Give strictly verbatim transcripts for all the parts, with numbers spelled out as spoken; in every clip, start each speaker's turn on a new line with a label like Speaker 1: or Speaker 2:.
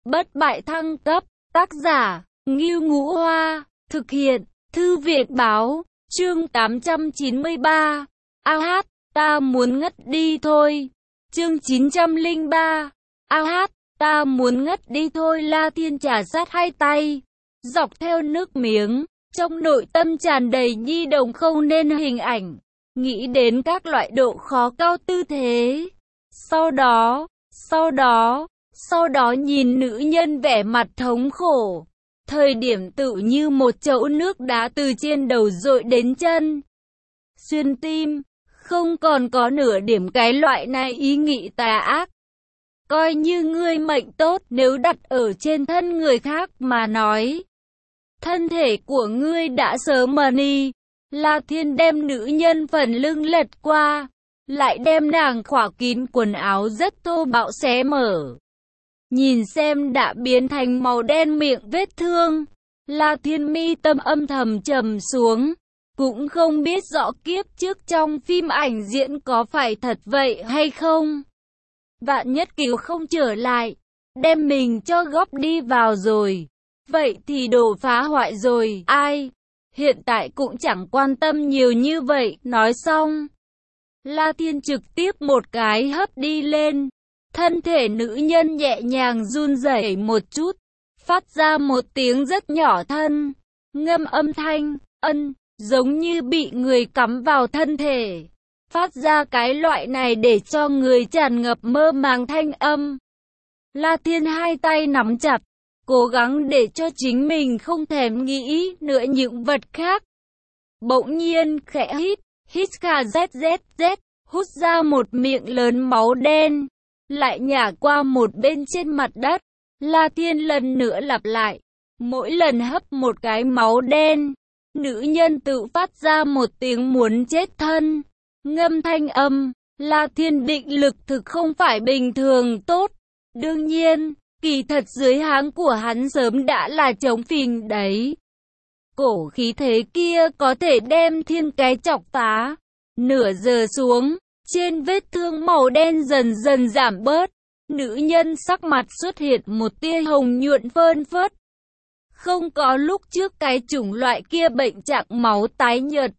Speaker 1: Bất bại thăng cấp, tác giả, Ngưu Ngũ Hoa, thực hiện, Thư viện Báo, chương tám trăm chín mươi ba. A hát, ta muốn ngất đi thôi. Chương chín trăm lẻ ba. A hát, ta muốn ngất đi thôi. La Thiên trà sát hai tay, dọc theo nước miếng, trong nội tâm tràn đầy nhi đồng không nên hình ảnh, nghĩ đến các loại độ khó cao tư thế. Sau đó, sau đó, sau đó nhìn nữ nhân vẻ mặt thống khổ, thời điểm tự như một chậu nước đá từ trên đầu dội đến chân, xuyên tim, không còn có nửa điểm cái loại này ý nghĩ tà ác. Coi như ngươi mệnh tốt, nếu đặt ở trên thân người khác mà nói, thân thể của ngươi đã sớm mờ đi. La Thiên đem nữ nhân phần lưng lật qua, lại đem nàng khỏa kín quần áo rất thô bạo xé mở. Nhìn xem đã biến thành màu đen miệng vết thương, La Thiên mi tâm âm thầm trầm xuống, cũng không biết rõ kiếp trước trong phim ảnh diễn có phải thật vậy hay không. Vạn nhất cứu không trở lại, đem mình cho góp đi vào rồi, vậy thì đồ phá hoại rồi. Ai, hiện tại cũng chẳng quan tâm nhiều như vậy. Nói xong, La Thiên trực tiếp một cái hấp đi lên, thân thể nữ nhân nhẹ nhàng run rẩy một chút, phát ra một tiếng rất nhỏ thân, ngâm âm thanh, ân, giống như bị người cắm vào thân thể, phát ra cái loại này để cho người tràn ngập mơ màng thanh âm. La Thiên hai tay nắm chặt, cố gắng để cho chính mình không thèm nghĩ nữa những vật khác. Bỗng nhiên khẽ hít, hít kha zét zét zét, hút ra một miệng lớn máu đen, lại nhả qua một bên trên mặt đất. La Thiên lần nữa lặp lại, mỗi lần hấp một cái máu đen, nữ nhân tự phát ra một tiếng muốn chết thân, ngâm thanh âm. La Thiên định lực thực không phải bình thường tốt. Đương nhiên, kỳ thật dưới háng của hắn sớm đã là trống phình đấy. Cổ khí thế kia có thể đem thiên cái chọc phá. Nửa giờ xuống, trên vết thương màu đen dần dần giảm bớt, nữ nhân sắc mặt xuất hiện một tia hồng nhuận phơn phớt. Không có lúc trước cái chủng loại kia bệnh trạng máu tái nhợt.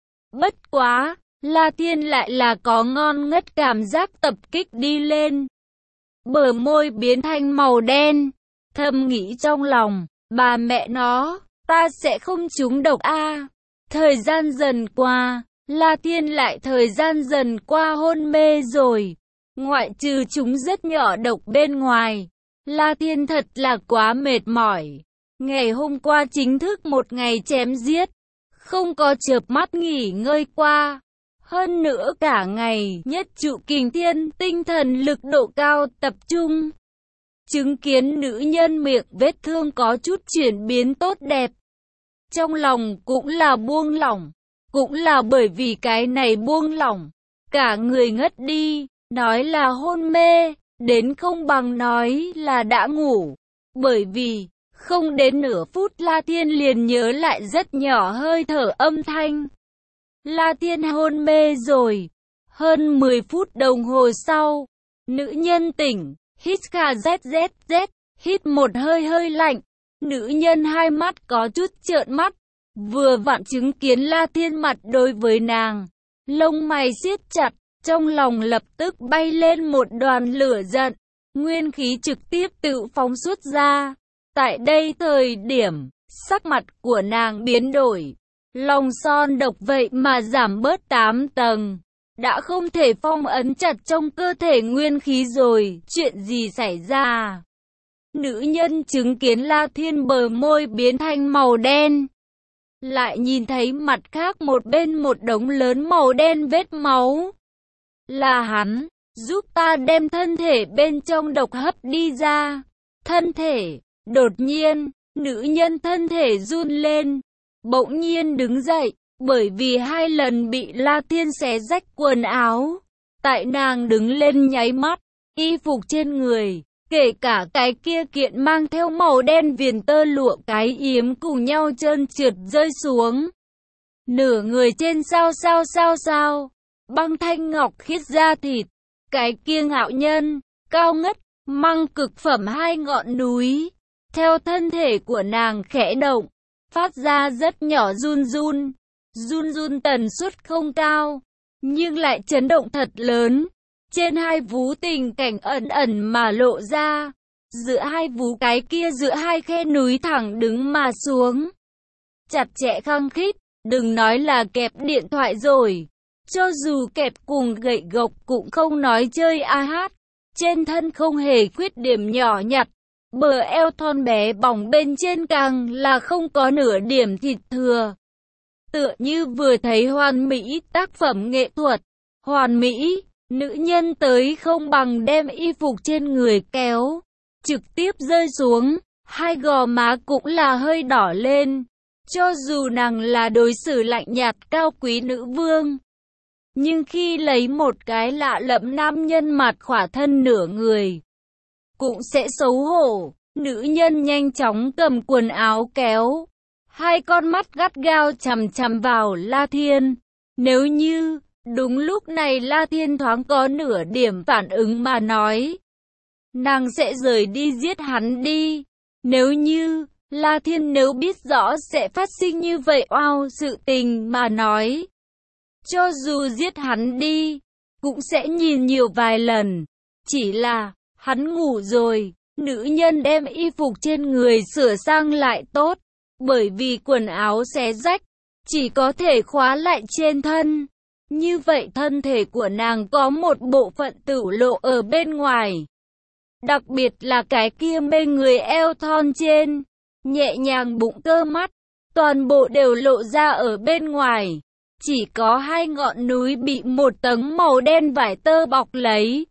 Speaker 1: Bất quá, La Thiên lại là có ngon ngất cảm giác tập kích đi lên. Bờ môi biến thành màu đen, thầm nghĩ trong lòng, bà mẹ nó, ta sẽ không trúng độc a. Thời gian dần qua, La Thiên lại thời gian dần qua hôn mê rồi. Ngoại trừ chúng rất nhỏ độc bên ngoài, La Thiên thật là quá mệt mỏi. Ngày hôm qua chính thức một ngày chém giết, không có chợp mắt nghỉ ngơi qua. Hơn nữa cả ngày nhất trụ kình thiên, tinh thần lực độ cao tập trung. Chứng kiến nữ nhân miệng vết thương có chút chuyển biến tốt đẹp, trong lòng cũng là buông lỏng. Cũng là bởi vì cái này buông lỏng, cả người ngất đi, nói là hôn mê, đến không bằng nói là đã ngủ. Bởi vì, không đến nửa phút La Thiên liền nhớ lại rất nhỏ hơi thở âm thanh. La Thiên hôn mê rồi. Hơn mười phút đồng hồ sau, nữ nhân tỉnh, hít kha zét zét zét, hít một hơi hơi lạnh. Nữ nhân hai mắt có chút trợn mắt, vừa vặn chứng kiến La Thiên mặt đối với nàng, lông mày siết chặt, trong lòng lập tức bay lên một đoàn lửa giận, nguyên khí trực tiếp tự phóng xuất ra. Tại đây thời điểm, sắc mặt của nàng biến đổi, lòng son độc vậy mà giảm bớt tám tầng, đã không thể phong ấn chặt trong cơ thể nguyên khí rồi. Chuyện gì xảy ra? Nữ nhân chứng kiến La Thiên bờ môi biến thành màu đen, lại nhìn thấy mặt khác một bên một đống lớn màu đen vết máu. Là hắn, giúp ta đem thân thể bên trong độc hấp đi ra. Thân thể, đột nhiên, nữ nhân thân thể run lên, bỗng nhiên đứng dậy, bởi vì hai lần bị La Thiên xé rách quần áo. Tại nàng đứng lên nháy mắt, y phục trên người, kể cả cái kia kiện mang theo màu đen viền tơ lụa cái yếm cùng nhau trơn trượt rơi xuống. Nửa người trên sao sao sao sao, băng thanh ngọc khiết da thịt, cái kia ngạo nhân, cao ngất, Măng cực phẩm hai ngọn núi. Theo thân thể của nàng khẽ động, phát ra rất nhỏ run run. Run run tần suất không cao, nhưng lại chấn động thật lớn. Trên hai vú tình cảnh ẩn ẩn mà lộ ra. Giữa hai vú cái kia giữa hai khe núi thẳng đứng mà xuống. Chặt chẽ khăng khít, đừng nói là kẹp điện thoại rồi. Cho dù kẹp cùng gậy gộc cũng không nói chơi a hát. Trên thân không hề khuyết điểm nhỏ nhặt. Bờ eo thon bé bỏng bên trên càng là không có nửa điểm thịt thừa. Tựa như vừa thấy hoàn mỹ tác phẩm nghệ thuật. Hoàn mỹ, nữ nhân tới không bằng đem y phục trên người kéo. Trực tiếp rơi xuống, hai gò má cũng là hơi đỏ lên. Cho dù nàng là đối xử lạnh nhạt cao quý nữ vương. Nhưng khi lấy một cái lạ lẫm nam nhân mặt khỏa thân nửa người, cũng sẽ xấu hổ. Nữ nhân nhanh chóng cầm quần áo kéo. Hai con mắt gắt gao chằm chằm vào La Thiên. Nếu như, đúng lúc này La Thiên thoáng có nửa điểm phản ứng mà nói, nàng sẽ rời đi giết hắn đi. Nếu như, La Thiên nếu biết rõ sẽ phát sinh như vậy oao sự tình mà nói, cho dù giết hắn đi, cũng sẽ nhìn nhiều vài lần. Chỉ là, hắn ngủ rồi, nữ nhân đem y phục trên người sửa sang lại tốt, bởi vì quần áo xé rách, chỉ có thể khóa lại trên thân. Như vậy thân thể của nàng có một bộ phận tử lộ ở bên ngoài. Đặc biệt là cái kia mê người eo thon trên, nhẹ nhàng bụng cơ mắt, toàn bộ đều lộ ra ở bên ngoài. Chỉ có hai ngọn núi bị một tầng màu đen vải tơ bọc lấy.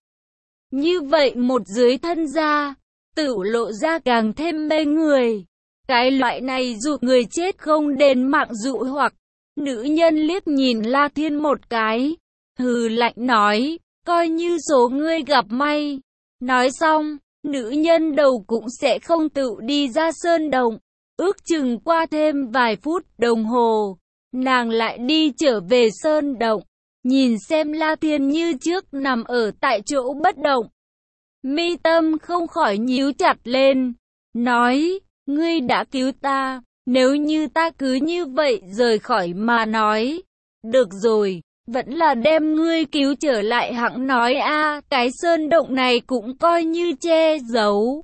Speaker 1: Như vậy một dưới thân da, tử lộ ra càng thêm mê người. Cái loại này dụ người chết không đền mạng dụ hoặc. Nữ nhân liếc nhìn La Thiên một cái, hừ lạnh nói, coi như số ngươi gặp may. Nói xong, nữ nhân đầu cũng sẽ không tự đi ra sơn động. Ước chừng qua thêm vài phút đồng hồ, nàng lại đi trở về sơn động, nhìn xem La Thiên như trước nằm ở tại chỗ bất động. Mi tâm không khỏi nhíu chặt lên, nói, ngươi đã cứu ta, nếu như ta cứ như vậy rời khỏi mà nói, được rồi, vẫn là đem ngươi cứu trở lại hẵng nói a, cái sơn động này cũng coi như che giấu.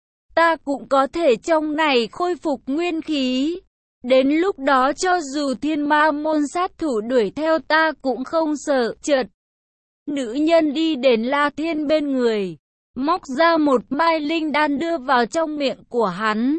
Speaker 1: Ta cũng có thể trong này khôi phục nguyên khí. Đến lúc đó cho dù thiên ma môn sát thủ đuổi theo ta cũng không sợ. Chợt, nữ nhân đi đến La Thiên bên người, móc ra một mai linh đan đưa vào trong miệng của hắn.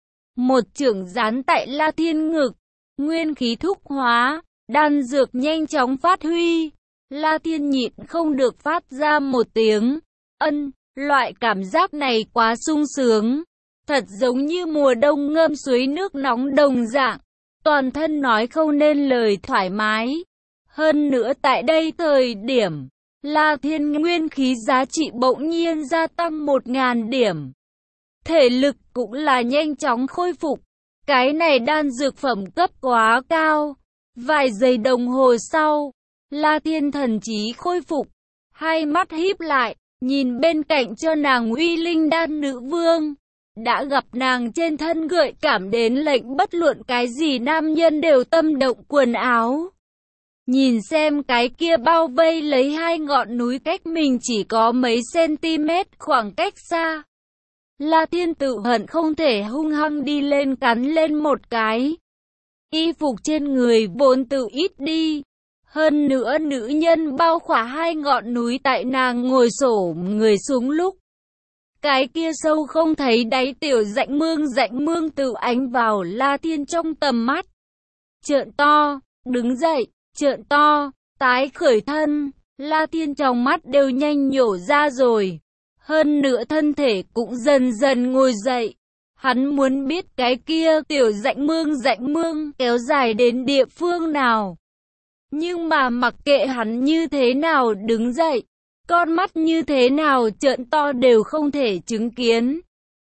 Speaker 1: Một chưởng dán tại La Thiên ngực, nguyên khí thúc hóa, đan dược nhanh chóng phát huy. La Thiên nhịn không được phát ra một tiếng ân, loại cảm giác này quá sung sướng, thật giống như mùa đông ngâm suối nước nóng đồng dạng, toàn thân nói không nên lời thoải mái. Hơn nữa tại đây thời điểm, La Thiên nguyên khí giá trị bỗng nhiên gia tăng một nghìn điểm. Thể lực cũng là nhanh chóng khôi phục. Cái này đan dược phẩm cấp quá cao. Vài giây đồng hồ sau, La Thiên thần trí khôi phục. Hai mắt híp lại, nhìn bên cạnh cho nàng uy linh đan nữ vương. Đã gặp nàng trên thân gợi cảm đến lệnh bất luận cái gì nam nhân đều tâm động quần áo. Nhìn xem cái kia bao vây lấy hai ngọn núi cách mình chỉ có mấy cm khoảng cách xa. La Thiên tự hận không thể hung hăng đi lên cắn lên một cái. Y phục trên người vốn tự ít đi. Hơn nữa nữ nhân bao khỏa hai ngọn núi tại nàng ngồi xổm người xuống lúc. Cái kia sâu không thấy đáy tiểu rãnh mương rãnh mương tự ánh vào La Thiên trong tầm mắt. Trợn to, đứng dậy, trợn to, tái khởi thân, La Thiên trong mắt đều nhanh nhổ ra rồi. Hơn nữa thân thể cũng dần dần ngồi dậy. Hắn muốn biết cái kia tiểu rãnh mương rãnh mương kéo dài đến địa phương nào. Nhưng mà mặc kệ hắn như thế nào đứng dậy, con mắt như thế nào trợn to đều không thể chứng kiến.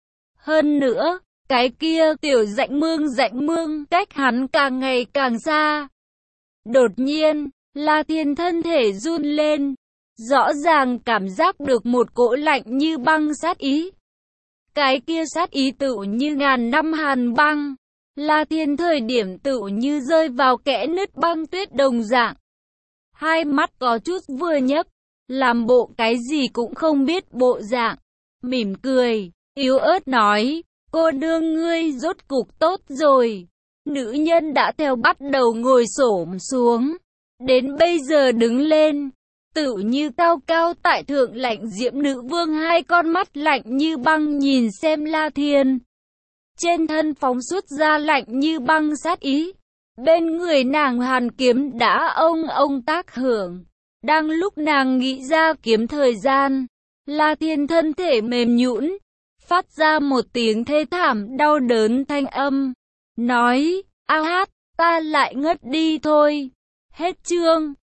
Speaker 1: Hơn nữa, cái kia tiểu rãnh mương rãnh mương cách hắn càng ngày càng xa. Đột nhiên, La Thiên thân thể run lên, rõ ràng cảm giác được một cỗ lạnh như băng sát ý. Cái kia sát ý tựu như ngàn năm hàn băng. La Thiên thời điểm tựu như rơi vào kẽ nứt băng tuyết đồng dạng. Hai mắt có chút vừa nhấc, làm bộ cái gì cũng không biết bộ dạng. Mỉm cười, yếu ớt nói, cô nương ngươi rốt cục tốt rồi. Nữ nhân đã theo bắt đầu ngồi xổm xuống. Đến bây giờ đứng lên, tựu như cao cao tại thượng lạnh diễm nữ vương, hai con mắt lạnh như băng nhìn xem La Thiên. Trên thân phóng xuất ra lạnh như băng sát ý. Bên người nàng hàn kiếm đã ông ông tác hưởng. Đang lúc nàng nghĩ ra kiếm thời gian, La Thiên thân thể mềm nhũn, phát ra một tiếng thê thảm đau đớn thanh âm. Nói, a hát, ta lại ngất đi thôi. Hết chương.